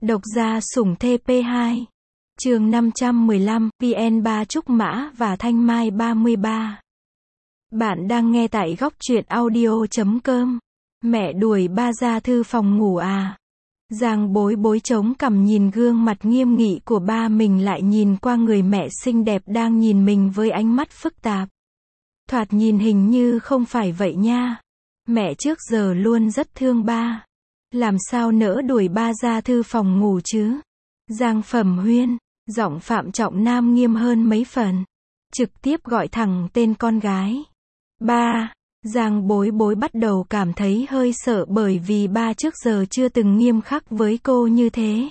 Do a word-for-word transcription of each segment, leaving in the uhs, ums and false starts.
Độc gia sủng thê pê hai. Chương năm trăm mười lăm, vê en ba Trúc Mã và Thanh Mai ba mươi ba. Bạn đang nghe tại góc truyện audio chấm com. Mẹ đuổi ba ra thư phòng ngủ à? Giang Bối Bối chống cằm nhìn gương mặt nghiêm nghị của ba mình, lại nhìn qua người mẹ xinh đẹp đang nhìn mình với ánh mắt phức tạp. Thoạt nhìn hình như không phải vậy nha. Mẹ trước giờ luôn rất thương ba. Làm sao nỡ đuổi ba ra thư phòng ngủ chứ? Giang Phẩm Huyên, giọng Phạm Trọng Nam nghiêm hơn mấy phần. Trực tiếp gọi thẳng tên con gái. Ba. Giang Bối Bối bắt đầu cảm thấy hơi sợ bởi vì ba trước giờ chưa từng nghiêm khắc với cô như thế.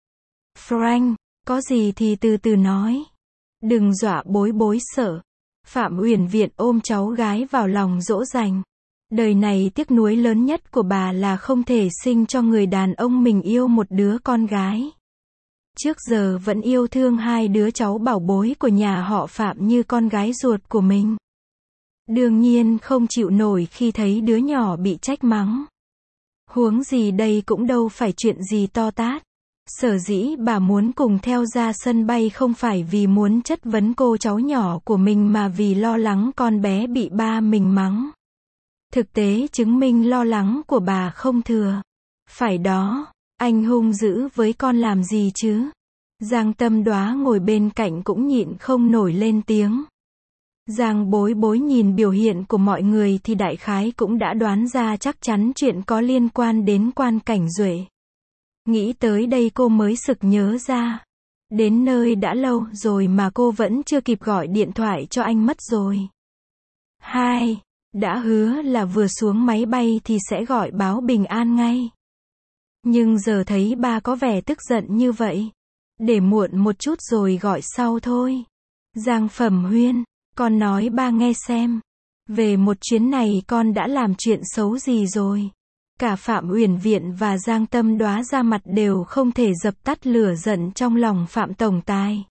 Frank, có gì thì từ từ nói. Đừng dọa Bối Bối sợ. Phạm Uyển Viện ôm cháu gái vào lòng dỗ dành. Đời này tiếc nuối lớn nhất của bà là không thể sinh cho người đàn ông mình yêu một đứa con gái. Trước giờ vẫn yêu thương hai đứa cháu bảo bối của nhà họ Phạm như con gái ruột của mình. Đương nhiên không chịu nổi khi thấy đứa nhỏ bị trách mắng. Huống gì đây cũng đâu phải chuyện gì to tát. Sở dĩ bà muốn cùng theo ra sân bay không phải vì muốn chất vấn cô cháu nhỏ của mình mà vì lo lắng con bé bị ba mình mắng. Thực tế chứng minh lo lắng của bà không thừa. Phải đó, anh hung dữ với con làm gì chứ? Giang Tâm Đoá ngồi bên cạnh cũng nhịn không nổi lên tiếng. Giang Bối Bối nhìn biểu hiện của mọi người thì đại khái cũng đã đoán ra chắc chắn chuyện có liên quan đến Quan Cảnh Duệ. Nghĩ tới đây cô mới sực nhớ ra. Đến nơi đã lâu rồi mà cô vẫn chưa kịp gọi điện thoại cho anh mất rồi. Hai. Đã hứa là vừa xuống máy bay thì sẽ gọi báo bình an ngay. Nhưng giờ thấy ba có vẻ tức giận như vậy. Để muộn một chút rồi gọi sau thôi. Giang Phẩm Huyên, con nói ba nghe xem. Về một chuyến này con đã làm chuyện xấu gì rồi? Cả Phạm Uyển Viện và Giang Tâm Đoá ra mặt đều không thể dập tắt lửa giận trong lòng Phạm Tổng Tài.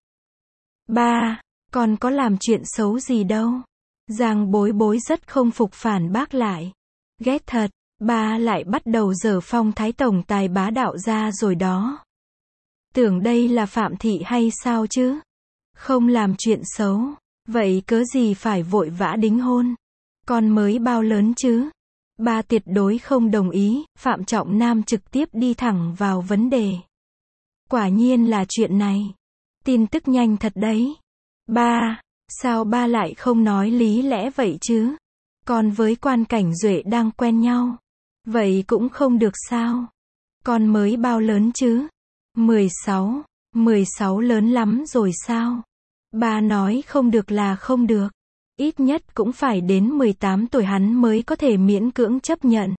Ba, con có làm chuyện xấu gì đâu. Giang Bối Bối rất không phục phản bác lại. Ghét thật, ba lại bắt đầu giở phong thái tổng tài bá đạo ra rồi đó. Tưởng đây là Phạm Thị hay sao chứ? Không làm chuyện xấu, vậy cớ gì phải vội vã đính hôn? Con mới bao lớn chứ? Ba tuyệt đối không đồng ý, Phạm Trọng Nam trực tiếp đi thẳng vào vấn đề. Quả nhiên là chuyện này. Tin tức nhanh thật đấy. Ba. Sao ba lại không nói lý lẽ vậy chứ? Con với Quan Cảnh Duệ đang quen nhau. Vậy cũng không được sao? Con mới bao lớn chứ? mười sáu. mười sáu lớn lắm rồi sao? Ba nói không được là không được. Ít nhất cũng phải đến mười tám tuổi hắn mới có thể miễn cưỡng chấp nhận.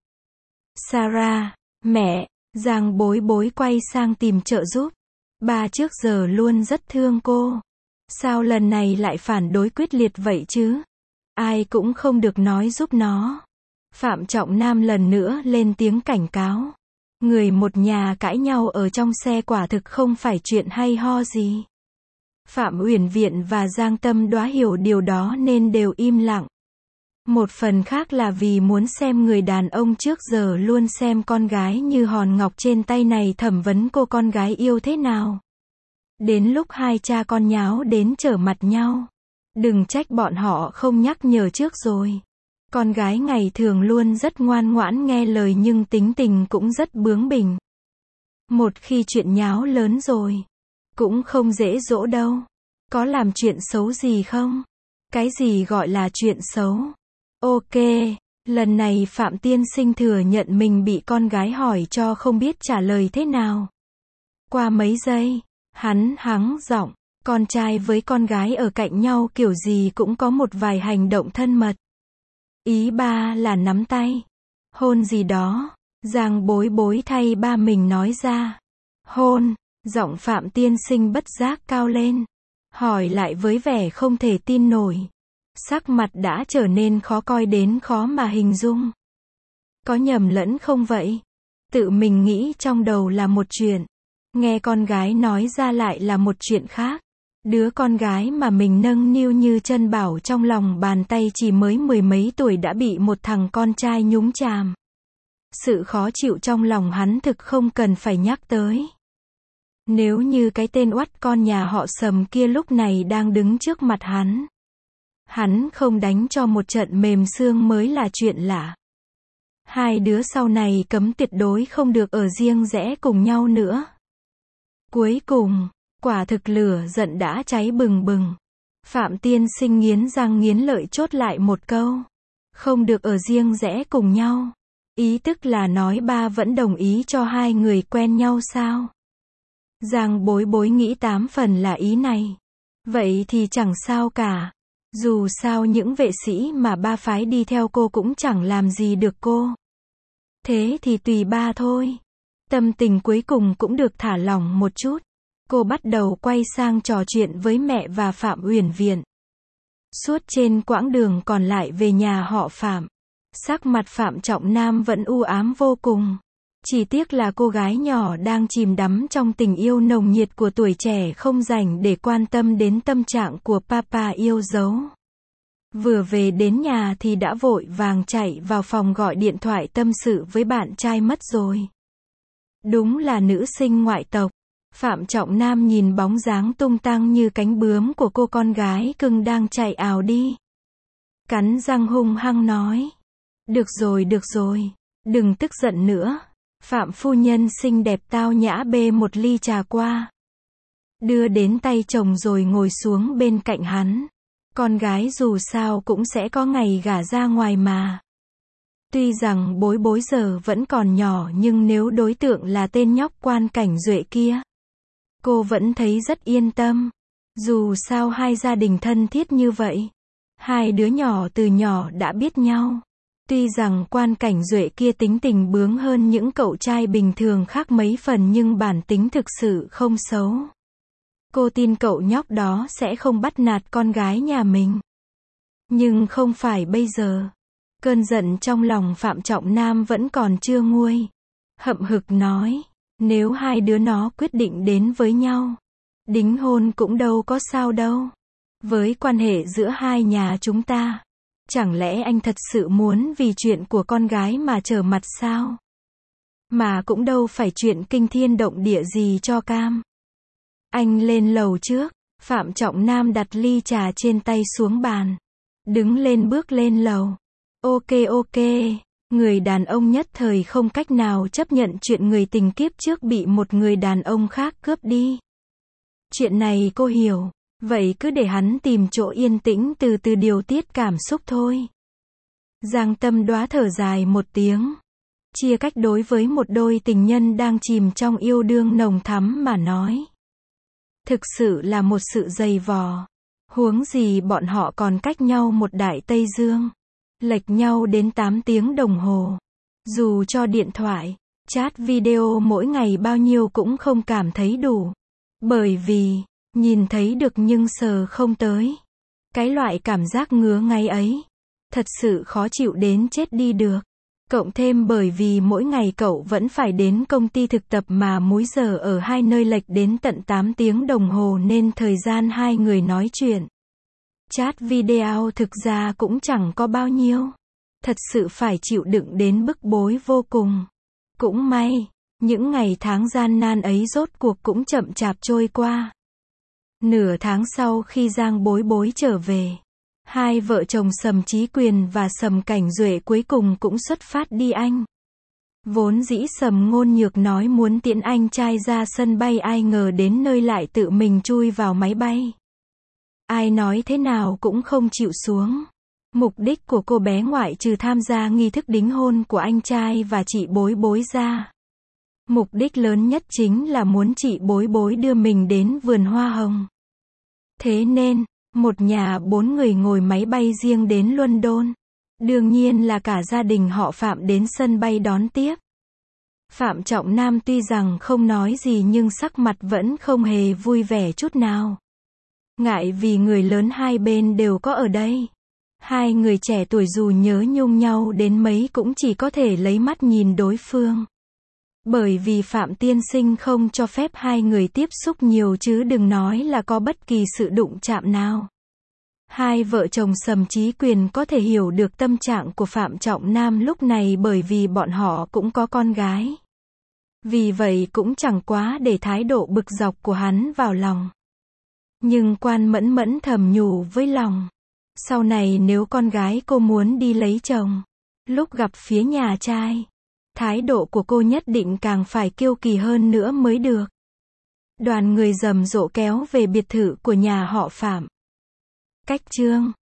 Sarah, mẹ, Giang Bối Bối quay sang tìm trợ giúp. Ba trước giờ luôn rất thương cô. Sao lần này lại phản đối quyết liệt vậy chứ? Ai cũng không được nói giúp nó. Phạm Trọng Nam lần nữa lên tiếng cảnh cáo. Người một nhà cãi nhau ở trong xe quả thực không phải chuyện hay ho gì. Phạm Uyển Viện và Giang Tâm Đoá hiểu điều đó nên đều im lặng. Một phần khác là vì muốn xem người đàn ông trước giờ luôn xem con gái như hòn ngọc trên tay này thẩm vấn cô con gái yêu thế nào. Đến lúc hai cha con nháo đến trở mặt nhau. Đừng trách bọn họ không nhắc nhở trước rồi. Con gái ngày thường luôn rất ngoan ngoãn nghe lời nhưng tính tình cũng rất bướng bỉnh. Một khi chuyện nháo lớn rồi, cũng không dễ dỗ đâu. Có làm chuyện xấu gì không? Cái gì gọi là chuyện xấu? Ok, lần này Phạm Tiên Sinh thừa nhận mình bị con gái hỏi cho không biết trả lời thế nào. Qua mấy giây, hắn hắng giọng, con trai với con gái ở cạnh nhau kiểu gì cũng có một vài hành động thân mật. Ý ba là nắm tay. Hôn gì đó. Giang Bối Bối thay ba mình nói ra. Hôn. Giọng Phạm Tiên Sinh bất giác cao lên. Hỏi lại với vẻ không thể tin nổi. Sắc mặt đã trở nên khó coi đến khó mà hình dung. Có nhầm lẫn không vậy? Tự mình nghĩ trong đầu là một chuyện. Nghe con gái nói ra lại là một chuyện khác. Đứa con gái mà mình nâng niu như chân bảo trong lòng bàn tay chỉ mới mười mấy tuổi đã bị một thằng con trai nhúng chàm. Sự khó chịu trong lòng hắn thực không cần phải nhắc tới. Nếu như cái tên oắt con nhà họ Sầm kia lúc này đang đứng trước mặt hắn, hắn không đánh cho một trận mềm xương mới là chuyện lạ. Hai đứa sau này cấm tuyệt đối không được ở riêng rẽ cùng nhau nữa. Cuối cùng, quả thực lửa giận đã cháy bừng bừng. Phạm Tiên Sinh nghiến răng nghiến lợi chốt lại một câu. Không được ở riêng rẽ cùng nhau. Ý tức là nói ba vẫn đồng ý cho hai người quen nhau sao? Giang Bối Bối nghĩ tám phần là ý này. Vậy thì chẳng sao cả. Dù sao những vệ sĩ mà ba phái đi theo cô cũng chẳng làm gì được cô. Thế thì tùy ba thôi. Tâm tình cuối cùng cũng được thả lỏng một chút. Cô bắt đầu quay sang trò chuyện với mẹ và Phạm Uyển Viện. Suốt trên quãng đường còn lại về nhà họ Phạm, sắc mặt Phạm Trọng Nam vẫn u ám vô cùng. Chỉ tiếc là cô gái nhỏ đang chìm đắm trong tình yêu nồng nhiệt của tuổi trẻ không rảnh để quan tâm đến tâm trạng của papa yêu dấu. Vừa về đến nhà thì đã vội vàng chạy vào phòng gọi điện thoại tâm sự với bạn trai mất rồi. Đúng là nữ sinh ngoại tộc. Phạm Trọng Nam nhìn bóng dáng tung tăng như cánh bướm của cô con gái cưng đang chạy ào đi. Cắn răng hung hăng nói. Được rồi được rồi, đừng tức giận nữa. Phạm phu nhân xinh đẹp tao nhã bê một ly trà qua. Đưa đến tay chồng rồi ngồi xuống bên cạnh hắn. Con gái dù sao cũng sẽ có ngày gả ra ngoài mà. Tuy rằng Bối Bối giờ vẫn còn nhỏ nhưng nếu đối tượng là tên nhóc Quan Cảnh Duệ kia, cô vẫn thấy rất yên tâm. Dù sao hai gia đình thân thiết như vậy. Hai đứa nhỏ từ nhỏ đã biết nhau. Tuy rằng Quan Cảnh Duệ kia tính tình bướng hơn những cậu trai bình thường khác mấy phần nhưng bản tính thực sự không xấu. Cô tin cậu nhóc đó sẽ không bắt nạt con gái nhà mình. Nhưng không phải bây giờ. Cơn giận trong lòng Phạm Trọng Nam vẫn còn chưa nguôi. Hậm hực nói, nếu hai đứa nó quyết định đến với nhau, đính hôn cũng đâu có sao đâu. Với quan hệ giữa hai nhà chúng ta, chẳng lẽ anh thật sự muốn vì chuyện của con gái mà trở mặt sao? Mà cũng đâu phải chuyện kinh thiên động địa gì cho cam. Anh lên lầu trước. Phạm Trọng Nam đặt ly trà trên tay xuống bàn. Đứng lên bước lên lầu. Ok ok. Người đàn ông nhất thời không cách nào chấp nhận chuyện người tình kiếp trước bị một người đàn ông khác cướp đi. Chuyện này cô hiểu. Vậy cứ để hắn tìm chỗ yên tĩnh từ từ điều tiết cảm xúc thôi. Giang Tâm Đóa thở dài một tiếng. Chia cách đối với một đôi tình nhân đang chìm trong yêu đương nồng thắm mà nói. Thực sự là một sự dày vò. Huống gì bọn họ còn cách nhau một đại Tây Dương. Lệch nhau đến tám tiếng đồng hồ. Dù cho điện thoại, chat video mỗi ngày bao nhiêu cũng không cảm thấy đủ. Bởi vì, nhìn thấy được nhưng sờ không tới. Cái loại cảm giác ngứa ngáy ấy, thật sự khó chịu đến chết đi được. Cộng thêm bởi vì mỗi ngày cậu vẫn phải đến công ty thực tập mà múi giờ ở hai nơi lệch đến tận tám tiếng đồng hồ nên thời gian hai người nói chuyện, chat video thực ra cũng chẳng có bao nhiêu. Thật sự phải chịu đựng đến bức bối vô cùng. Cũng may, những ngày tháng gian nan ấy rốt cuộc cũng chậm chạp trôi qua. Nửa tháng sau khi Giang Bối Bối trở về, hai vợ chồng Sầm Chí Quyền và Sầm Cảnh Duệ cuối cùng cũng xuất phát đi Anh. Vốn dĩ Sầm Ngôn Nhược nói muốn tiễn anh trai ra sân bay, ai ngờ đến nơi lại tự mình chui vào máy bay. Ai nói thế nào cũng không chịu xuống. Mục đích của cô bé ngoại trừ tham gia nghi thức đính hôn của anh trai và chị Bối Bối ra, mục đích lớn nhất chính là muốn chị Bối Bối đưa mình đến vườn hoa hồng. Thế nên, một nhà bốn người ngồi máy bay riêng đến London. Đương nhiên là cả gia đình họ Phạm đến sân bay đón tiếp. Phạm Trọng Nam tuy rằng không nói gì nhưng sắc mặt vẫn không hề vui vẻ chút nào. Ngại vì người lớn hai bên đều có ở đây. Hai người trẻ tuổi dù nhớ nhung nhau đến mấy cũng chỉ có thể lấy mắt nhìn đối phương. Bởi vì Phạm tiên sinh không cho phép hai người tiếp xúc nhiều chứ đừng nói là có bất kỳ sự đụng chạm nào. Hai vợ chồng Sầm Chí Quyền có thể hiểu được tâm trạng của Phạm Trọng Nam lúc này bởi vì bọn họ cũng có con gái. Vì vậy cũng chẳng quá để thái độ bực dọc của hắn vào lòng. Nhưng Quan Mẫn Mẫn thầm nhủ với lòng. Sau này nếu con gái cô muốn đi lấy chồng, lúc gặp phía nhà trai, thái độ của cô nhất định càng phải kiêu kỳ hơn nữa mới được. Đoàn người rầm rộ kéo về biệt thự của nhà họ Phạm. Cách chương